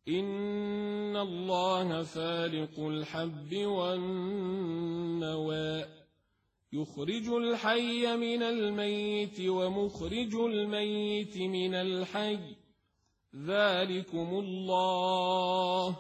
إن الله فالق الحب والنوى يخرج الحي من الميت ومخرج الميت من الحي ذلكم الله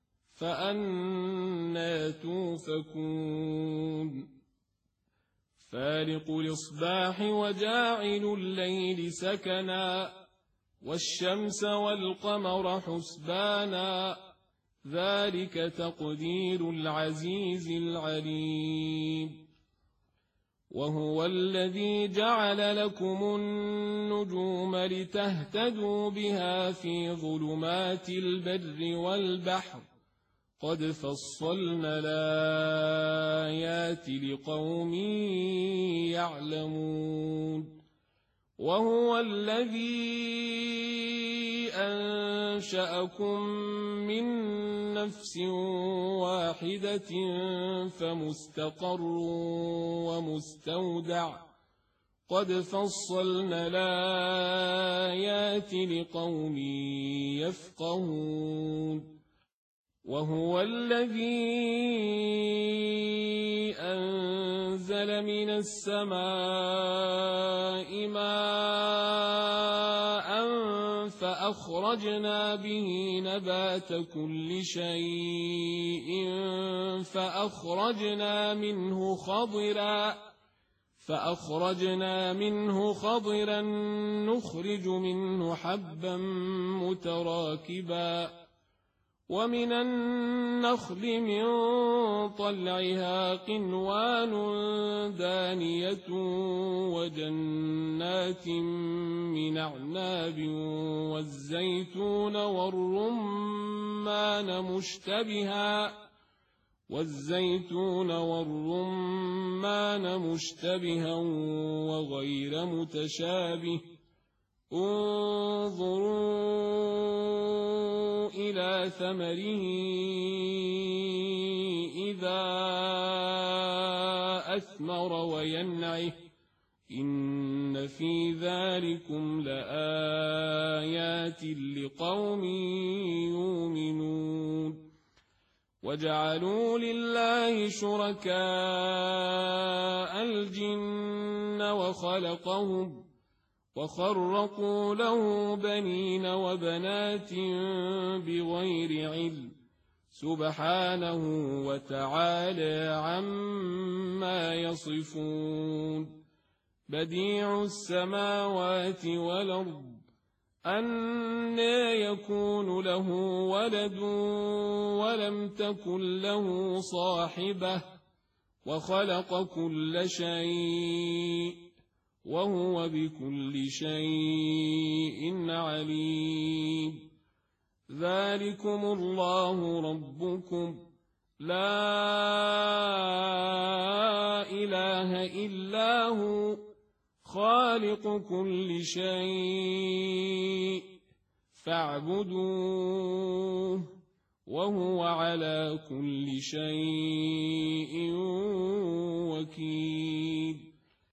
فأنى توفكون فالق الإصباح وجاعل الليل سكنا والشمس والقمر حسبانا ذلك تقدير العزيز العليم وهو الذي جعل لكم النجوم لتهتدوا بها في ظلمات البر والبحر قد فصلنا الآيات لقوم يعلمون وهو الذي أنشأكم من نفس واحدة فمستقر ومستودع قد فصلنا الآيات لقوم يفقهون وهو الذي أنزل من السماء ماء فأخرجنا به نبات كل شيء فأخرجنا منه خضرا نخرج منه حبا متراكبا ومن النخل من طلعها قنوان دانية وجنات من أعناب والزيتون والرمان مشتبها وغير متشابه انظروا إلى ثمره إذا أثمر وينعه إن في ذلكم لآيات لقوم يؤمنون وجعلوا لله شركاء الجن وخرقوا له بنين وبنات بغير علم سبحانه وتعالى عما يصفون بديع السماوات والأرض أنى يكون له ولد ولم تكن له صاحبة وخلق كل شيء وهو بكل شيء عليم ذلكم الله ربكم لا إله إلا هو خالق كل شيء فاعبدوه وهو على كل شيء وكيل